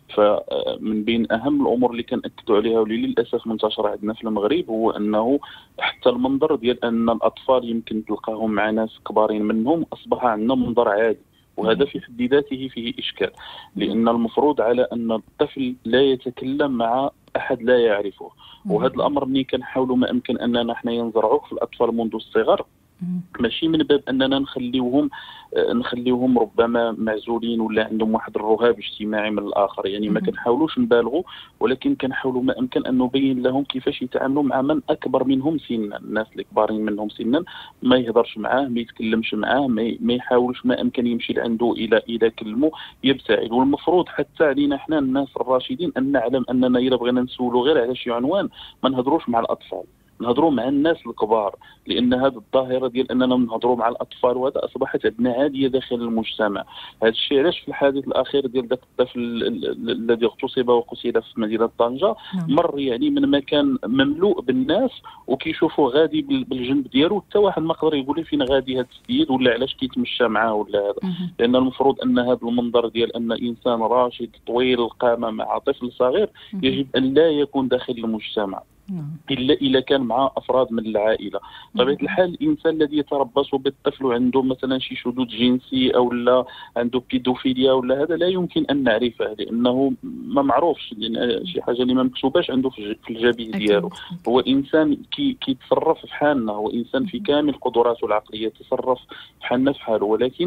فمن بين أهم الأمور اللي كنأكدوا عليها واللي للأسف منتشرة عندنا في المغرب هو أنه حتى المنظر ديال أن الأطفال يمكن تلقاهم مع ناس كبارين منهم أصبح عندنا منظر عادي، وهذا في حد ذاته فيه إشكال، لأن المفروض على أن الطفل لا يتكلم مع أحد لا يعرفه، وهذا الأمر ملي كنحاولوا ما أمكن أننا نحن ينزرعوه في الأطفال منذ الصغر، ماشي من باب أننا نخليوهم نخليوهم ربما معزولين ولا عندهم واحد الرهاب اجتماعي من الآخر، يعني ما كنحاولوش نبالغوا، ولكن كنحاولوا ما أمكن أن نبين لهم كيفاش يتعاملوا مع من أكبر منهم سنا، الناس اللي كبارين منهم سنا ما يهضرش معاه، ما يتكلمش معاه، ما يحاولش ما أمكن يمشي لعنده إلى إلى كلمه يبتعد. والمفروض حتى علينا احنا الناس الراشدين أن نعلم أننا إذا بغينا نسولوا غير على شي عنوان ما نهضروش مع الأطفال، نهضروا مع الناس الكبار، لان هذه الظاهره ديال اننا نهضروا مع الاطفال وهذا اصبحت عندنا عاديه داخل المجتمع. هذا الشيء علاش في الحادث الاخير ديال ذاك الطفل الذي اغتصب وقتل في مدينه طنجه مر يعني من مكان مملوء بالناس وكيشوفوا غادي بالجنب ديالو، حتى واحد ما قدر يقول لي فين غادي هذا السيد ولا علاش كيتمشى معاه ولا هذا، لان المفروض ان هذا المنظر ديال ان انسان راشد طويل القامه مع طفل صغير يجب ان لا يكون داخل المجتمع إلا إذا كان مع أفراد من العائلة. بطبيعة الحال الإنسان الذي يتربص بالطفل وعنده مثلا شي شذوذ جنسي أو لا عنده بيدوفيليا ولا هذا لا يمكن أن نعرفه، لأنه ما معروفش، لأن شي حاجة اللي ما مكتوباش عنده في الجبين ديالو. هو إنسان كي كيتصرف في حالنا، هو إنسان في كامل قدراته العقلية، يتصرف في حالنا في حاله، ولكن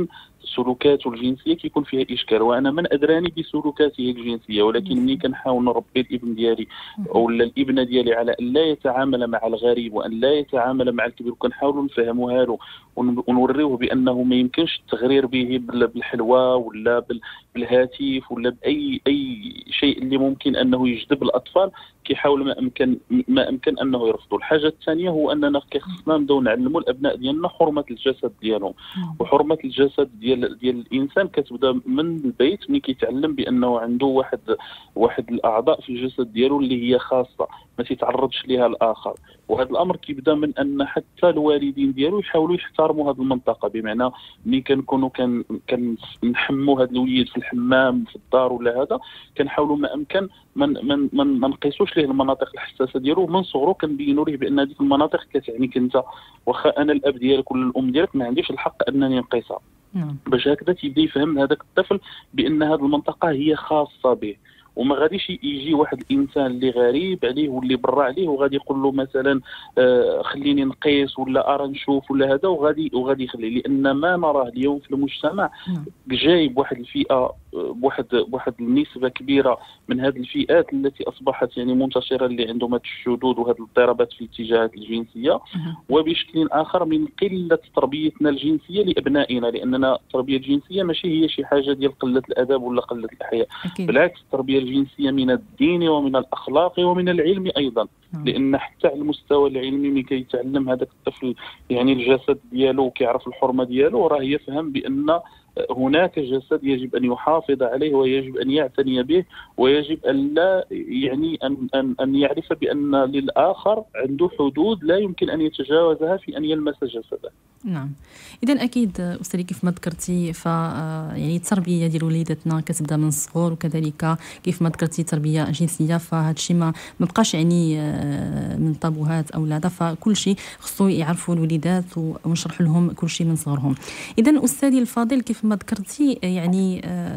سلوكاته الجنسيه كيكون فيها اشكال، وانا من ادراني بسلوكاته الجنسيه، ولكن ملي كنحاول نربي الابن ديالي او الابنه ديالي على ان لا يتعامل مع الغريب وان لا يتعامل مع الكبير، وكنحاولوا نفهموها له ونوريوه بانه ما يمكنش التغرير به بالحلوى ولا بالهاتف ولا باي اي شيء اللي ممكن انه يجذب الاطفال، كيحاول ما امكن ما امكن انه يرفضوا. الحاجه الثانيه هو اننا كيخصنا نبداو نعلموا الابناء ديالنا حرمه الجسد ديالهم، وحرمه الجسد ديال ديال الانسان كتبدا من البيت ملي كيتعلم بانه عنده واحد واحد الاعضاء في الجسد ديالو اللي هي خاصه ما تيتعرضش ليها الاخر. وهذا الامر كيبدا من ان حتى الوالدين ديالو يحاولوا يحترموا هذه المنطقه، بمعنى ملي كنكونوا كان كنحموا هذا الوليد في الحمام في الدار ولا هذا، كنحاولوا ما امكن من من من ما نقيسوش ليه المناطق الحساسه ديالو من صغرو، كنبينوا ليه بان هذيك المناطق كتعنيك انت، واخا انا الاب ديالك ولا الام ديالك ما عنديش الحق انني نقيسها. نعم. باش هكذا تيبدا يفهم هذاك الطفل بان هذه المنطقه هي خاصه به، وما غاديش يجي واحد الانسان اللي غريب عليه واللي برا عليه وغادي يقول له مثلا آه خليني نقيس ولا ارى نشوف ولا هذا، وغادي وغادي يخلي، لان ما نراه اليوم في المجتمع جايب واحد الفئه بواحد بواحد النسبه كبيره من هذه الفئات التي اصبحت يعني منتشره، اللي عندهم هذه الشذوذ وهذه الاضطرابات في الاتجاهات الجنسيه، وبشكل اخر من قله تربيتنا الجنسيه لابنائنا، لاننا التربيه الجنسيه ماشي هي شي حاجه ديال قله الادب ولا قله الحياء، بالعكس التربيه الجنسيه من الدين ومن الاخلاق ومن العلم ايضا، لان حتى على المستوى العلمي ملي كيتعلم هذاك الطفل يعني الجسد ديالو وكيعرف الحرمه ديالو، راه يفهم بان هناك جسد يجب ان يحافظ عليه ويجب ان يعتني به، ويجب ان لا يعني ان ان ان يعرف بان للاخر عنده حدود لا يمكن ان يتجاوزها في ان يلمس جسده. نعم، اذا اكيد استاذي كيف ما ذكرتي ف يعني التربيه ديال وليداتنا كتبدا من الصغر، وكذلك كيف ما ذكرتي تربيه جنسيه، فهذا الشيء ما ما بقاش يعني من طابوهات او لا، فكل شيء خصو يعرفوا الوليدات ونشرح لهم كل شيء من صغرهم. اذا استاذي الفاضل كيف ما ذكرتي يعني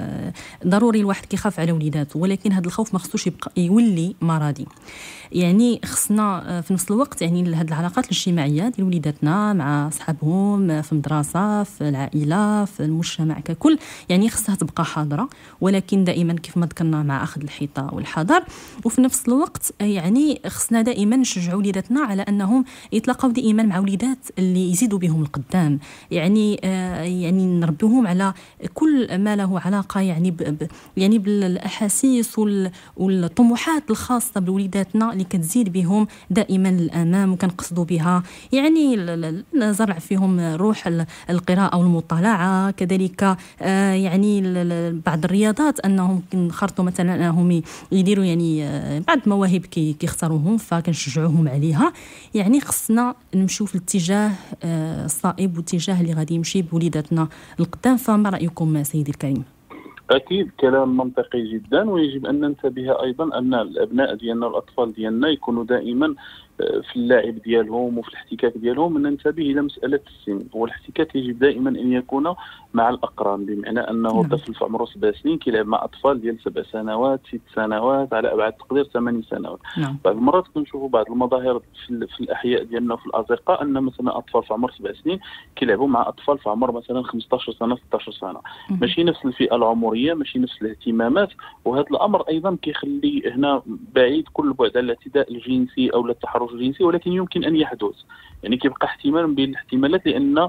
ضروري الواحد كيخاف على وليداته، ولكن هذا الخوف ما خصوش يبقى يولي مرضي. يعني خصنا في نفس الوقت يعني هذه العلاقات الاجتماعيه ديال وليداتنا مع اصحابهم في المدرسه في العائله في المجتمع ككل يعني خصها تبقى حاضره، ولكن دائما كيف ما ذكرنا مع اخذ الحيطه والحذر. وفي نفس الوقت يعني خصنا دائما نشجعوا وليداتنا على انهم يتلاقوا دائما مع وليدات اللي يزيدوا بهم القدام، يعني آه يعني نربيهم على كل ما له علاقه يعني ب يعني بالاحاسيس والطموحات الخاصه بوليداتنا اللي كتزيد بهم دائما للامام، وكنقصدوا بها يعني زرع فيهم روح القراءه والمطالعه، كذلك يعني بعض الرياضات انهم كنخرطوا مثلا انهم يديروا يعني بعض المواهب كيختاروهم فكنشجعوهم عليها. يعني خصنا نمشيو في الاتجاه الصائب والاتجاه اللي غادي يمشي بوليداتنا القدام. فما رايكم سيدي الكريم؟ أكيد كلام منطقي جدا، ويجب أن ننتبه أيضا أن الأبناء ديالنا والأطفال ديالنا يكونوا دائما في اللعب ديالهم وفي الاحتكاك ديالهم. ننتبه إلى مسألة السن، والاحتكاك يجب دائما أن يكون مع الأقران، بمعنى أنه طفل في عمره سبع سنين كيلعب مع أطفال ديال سبع سنوات ست سنوات على أبعد تقدير ثمان سنوات. نعم. بعض المرات كنشوفوا بعض المظاهر في, في الأحياء ديالنا وفي الأزقة أن مثلا أطفال في عمر سبع سنين كيلعبوا مع أطفال في عمر مثلا خمسطاش سنة ستطاش سنة، م- ماشي نفس الفئة العمرية، ماشي نفس الاهتمامات. وهذا الأمر أيضا كيخلي هنا بعيد كل بعد عن الاعتداء الجنسي أو التحرش الجنسي، ولكن يمكن أن يحدث، يعني كيبقى احتمال بين الاحتمالات، لأن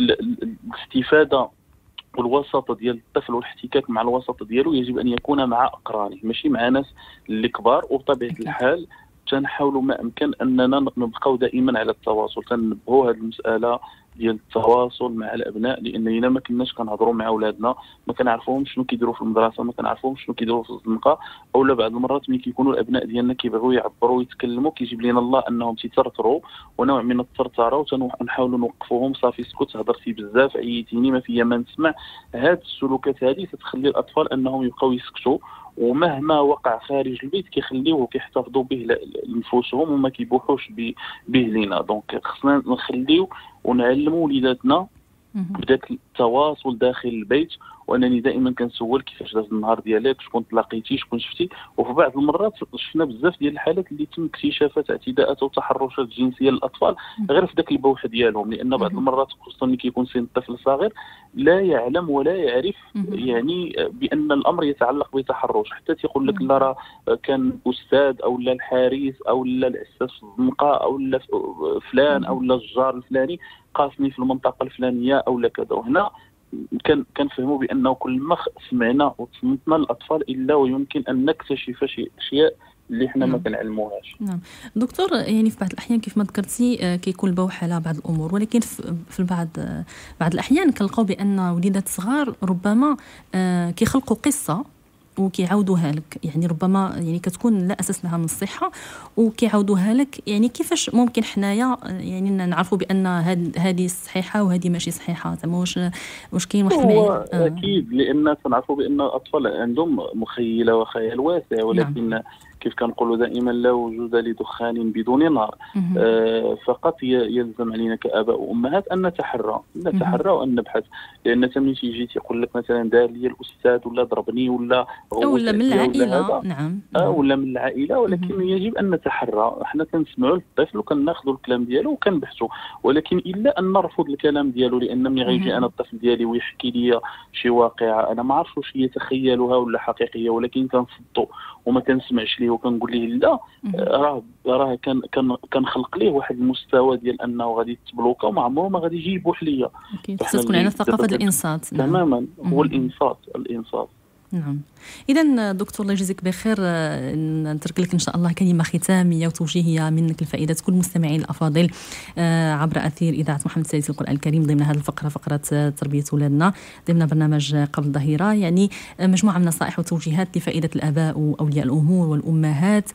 الاستفادة والوسط ديال الطفل والاحتكاك مع الوسط ديالو يجب أن يكون مع أقرانه ماشي مع ناس اللي كبار. وبطبيعة الحال تنحاولوا ما أمكن أننا نبقاو دائما على التواصل، تنبهوا هذه المسألة ديال التواصل مع الابناء، لان الا ما كناش كنهضروا مع اولادنا ما كنعرفوهم شنو كيديروا في المدرسه، ما كنعرفوهم شنو كيديروا في الزنقه، اولا بعض المرات ملي كيكونوا الابناء ديالنا كيبغيو يعبروا ويتكلموا كيجيب لنا الله انهم تيترطروا ونوع من الترطره، ونحاولوا نوقفوهم صافي اسكت هضرتي بزاف عييتيني ما فيا ما نسمع. هاد السلوكات هذه تتخلي الاطفال انهم يبقاو يسكتوا، ومهما وقع خارج البيت كيخليوه وكيحتفظوا به لنفوسهم وما كيبوحوش به لينا. دونك خصنا نخليو ونعلموا وليداتنا بداك التواصل داخل البيت، وانني دائما كنسول كيفاش داز النهار ديالك، شكون تلاقيتي، شكون شفتي. وفي بعض المرات شفنا بزاف ديال الحالات اللي تم اكتشافات اعتداءات وتحرشات جنسيه للاطفال غير في ذاك البوح ديالهم، لان بعض المرات خصوصا ملي كيكون سن الطفل صغير لا يعلم ولا يعرف يعني بان الامر يتعلق بتحرش، حتى تيقول لك لا راه كان استاذ او لا الحارس او لا العساس في الزنقه او لا فلان او لا الجار الفلاني قاسني في المنطقه الفلانيه او لا كذا. وهنا كان كنفهموا بانه كل ما سمعنا وتصنتنا الاطفال الا ويمكن ان نكتشف شي اشياء اللي حنا ما كنعلموهاش. نعم دكتور، يعني في بعض الاحيان كيف ما ذكرتي كيكون البوح على بعض الامور، ولكن في بعض بعض الاحيان كنلقاو بان وليدات صغار ربما كيخلقوا قصه وكيعاودوها لك، يعني ربما يعني كتكون لا اساس لها من الصحه وكيعاودوها لك. يعني كيفاش ممكن حنايا يعني نعرفوا بان هذه صحيحه وهذه ماشي صحيحه؟ زعما واش واش كاين واحد المعيار؟ آه. اكيد، لان كنعرفوا بان الاطفال عندهم مخيله وخيال واسع، ولكن نعم. كيف كنقولوا دائما لا وجود لدخان بدون نار. آه فقط يلزم علينا كآباء وأمهات أن نتحرى نتحرى وأن نبحث، لأن تمني تيجي تيقول لك مثلا دار لي الأستاذ ولا ضربني ولا ولا من العائلة، نعم آه ولا من العائلة، ولكن مم. يجب أن نتحرى. احنا كنسمعوا للطفل وكناخذوا الكلام ديالو وكنبحثوا، ولكن إلا أن نرفض الكلام ديالو، لأن ملي غيجي أنا الطفل ديالي ويحكي لي شي واقعة أنا ما عرفش واش هي تخيلها ولا حقيقية، ولكن كنصدو وما كنسمعش ليه وكنقول ليه لا راه راه كان كان كنخلق ليه واحد المستوى ديال انه غادي يتبلوكا وما عمره ما غادي يجي يبوح ليا. خصها تكون عندنا ثقافه الانصات. نعم. تماما هو الانصات الانصات نعم. إذا دكتور الله يجزيك بخير، نترك لك إن شاء الله كلمة ختامية وتوجيهية منك لفائدة كل المستمعين الأفاضل عبر أثير إذاعة محمد السادس القرآن الكريم ضمن هذه الفقرة، فقرة تربية أولادنا ضمن برنامج قبل الظهيرة. يعني مجموعة من النصائح وتوجيهات لفائدة الآباء وأولياء الأمور والأمهات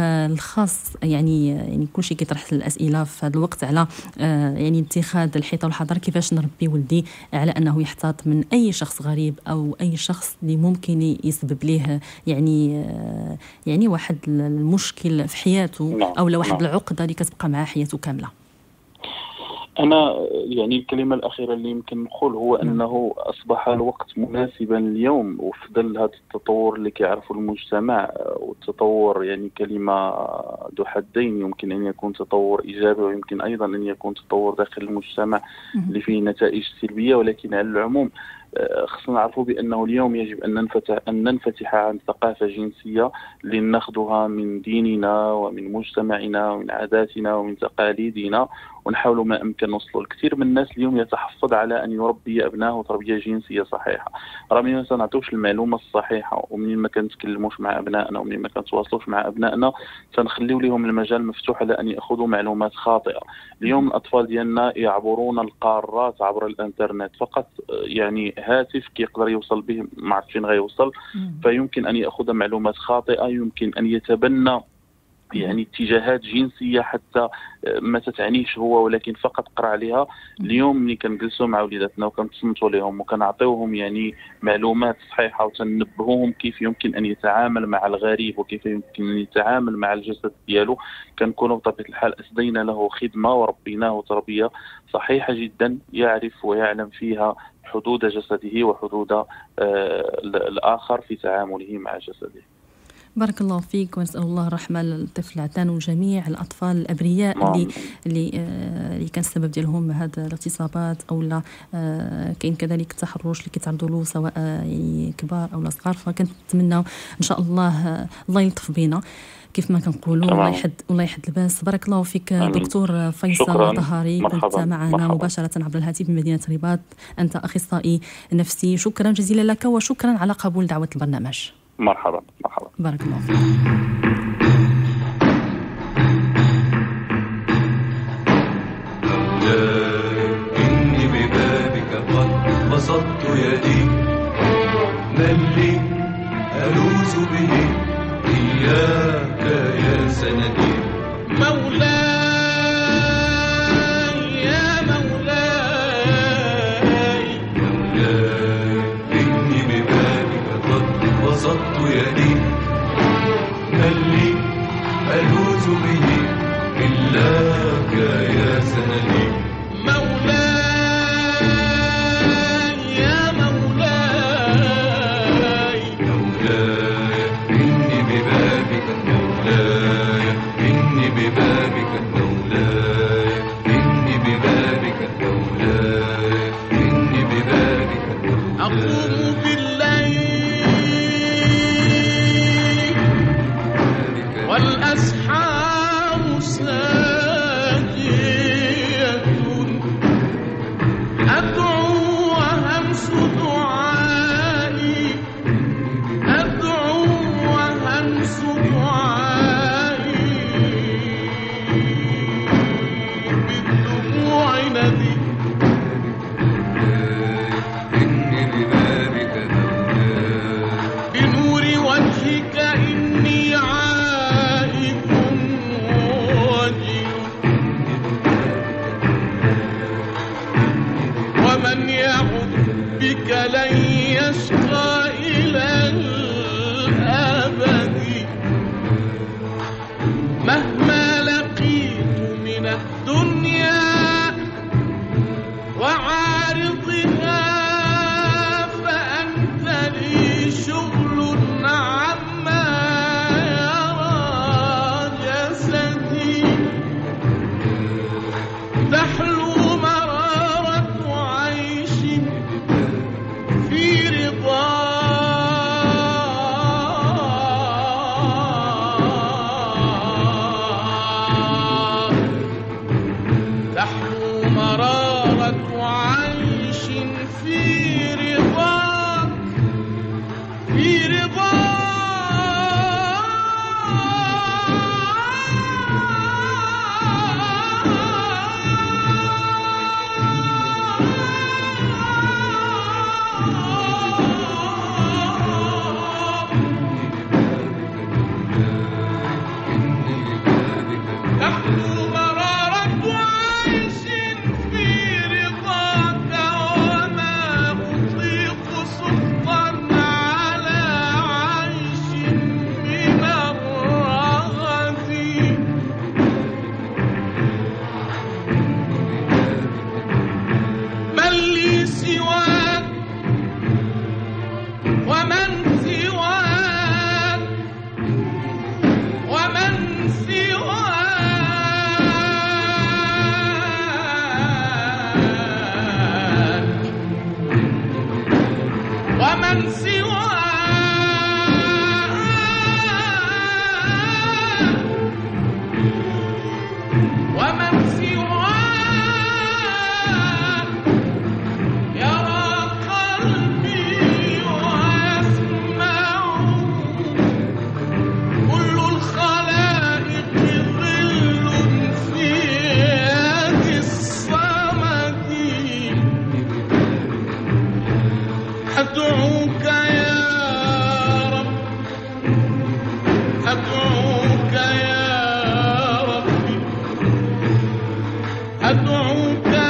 الخاص، يعني يعني كل شيء كيطرح الأسئلة في هذا الوقت على يعني اتخاذ الحيطة والحذر، كيفاش نربي ولدي على أنه يحتاط من أي شخص غريب أو أي شخص اللي ممكن يسبب ليه يعني يعني واحد المشكل في حياته او لواحد نعم. العقده اللي كتبقى معاه حياته كامله. أنا يعني الكلمة الأخيرة اللي يمكن نقول هو نعم. أنه أصبح الوقت مناسبا اليوم وفي ظل هذا التطور اللي كيعرفه المجتمع، والتطور يعني كلمة ذو حدين، يمكن أن يكون تطور إيجابي ويمكن أيضا أن يكون تطور داخل المجتمع اللي فيه نتائج سلبية، ولكن على العموم خصنا نعرفوا بأنه اليوم يجب أن ننفتح أن ننفتح عن ثقافة جنسية اللي ناخذها من ديننا ومن مجتمعنا ومن عاداتنا ومن تقاليدنا، ونحاول ما أمكن نوصلوا. الكثير من الناس اليوم يتحفظ على أن يربي أبنائه تربية جنسية صحيحة، راه منين ما نعطيوش المعلومة الصحيحة ومنين ما كنتكلموش مع أبنائنا ومنين ما كنتواصلوش مع أبنائنا سنخليو لهم المجال مفتوح على أن يأخذوا معلومات خاطئة. اليوم الأطفال ديالنا يعبرون القارات عبر الإنترنت، فقط يعني هاتف كيقدر يوصل به ما عرفت فين غيوصل، فيمكن أن يأخذ معلومات خاطئة، يمكن أن يتبنى يعني اتجاهات جنسية حتى ما تتعنيش هو، ولكن فقط قرأ عليها. اليوم ملي كنجلسوا مع وليداتنا وكنتصنتوا لهم وكنعطيوهم يعني معلومات صحيحة وتنبهوهم كيف يمكن أن يتعامل مع الغريب وكيف يمكن أن يتعامل مع الجسد ديالو، كنكونوا بطبيعة الحال أسدينا له خدمة وربيناه تربية صحيحة جدا يعرف ويعلم فيها حدود جسده وحدود آه الآخر في تعامله مع جسده. بارك الله فيك، ونسأل الله الرحمة للطفل عتان وجميع الأطفال الأبرياء مم. اللي اللي آه اللي كان السبب ديالهم هذه الاغتصابات أو لا آه كاين كذلك التحرش اللي كيتعرضوا له سواء يعني كبار أو صغار. فكنتمنى إن شاء الله آه الله يلطف بينا كيف ما كنقولوا، الله يحد الله يحد الباس. بارك الله فيك أمين. دكتور فيصل طهاري، كنت معنا مباشرة عبر الهاتف من مدينة الرباط، أنت أخصائي نفسي. شكرا جزيلا لك وشكرا على قبول دعوة البرنامج. مرحبا مرحبا. بارك الله فيك. إني ببابك قد بسطت يدي، من لي ألوذ به إياك يا سندي. مولاي يا مولاي مولاي إني ببابك قد بسطت يدي، من لي ألوذ به إلاك يا سندي. مولاي إني ببابك أقوم بالليل والأسحار ساجية أدعو وهمس دعائي أدعو وهمس دعائي بالدموع ندي إني ببابك بنور وجهك إني عائد وجل ومن يعد بك لن يشقى إلى الأبد مهما لقيت من الدنيا وعارضها فأنت لي شغل عما يرى جسدي تحلو مرارة عيش في رضا تحلو مرارة عيش في رضاك في تحلو مرارة عيش في رضاك وما أطيق سخطا على عيش من الرغد من لي سواك ومن سواك ومن سواك ومن سواك ومن سواك يرى قلبي ويسمع كل الخلائق ظل في يد الصمد أدعوك يا رب أدعوك يا ربي أدعوك يا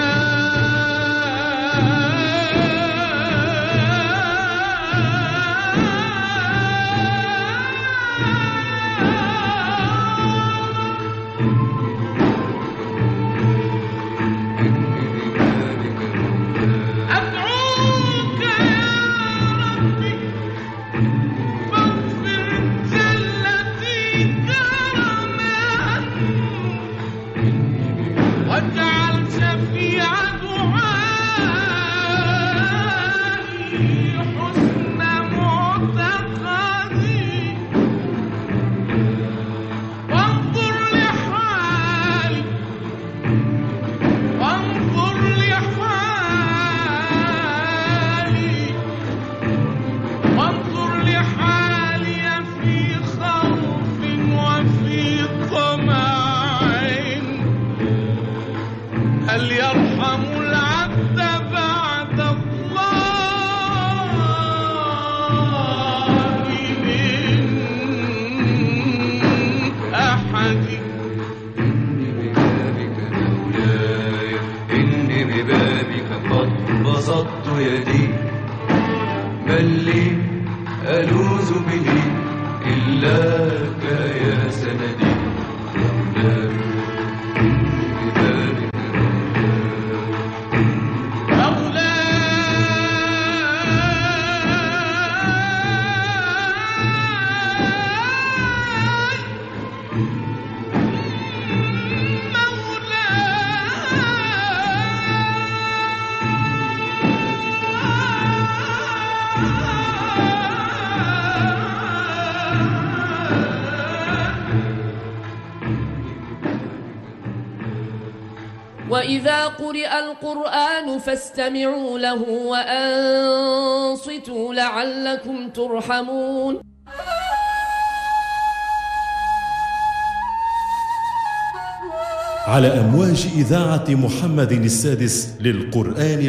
أدعوك يا ربي فاغفر زلتي كرما واجعل شفيع دعائي حسن معتقدي وانظر لحالي وانظر لحالي وانظر لحالي في خوف وفي طمع هل يرحم العبد بعد الله من أحد مولاي إني ببابك قد بسطت يدي من لي ألوذ به إلاك يا سندي مولاي إني ببابك مولاي وإذا قرئ القرآن فاستمعوا له وأنصتوا لعلكم ترحمون. على أمواج إذاعة محمد السادس للقرآن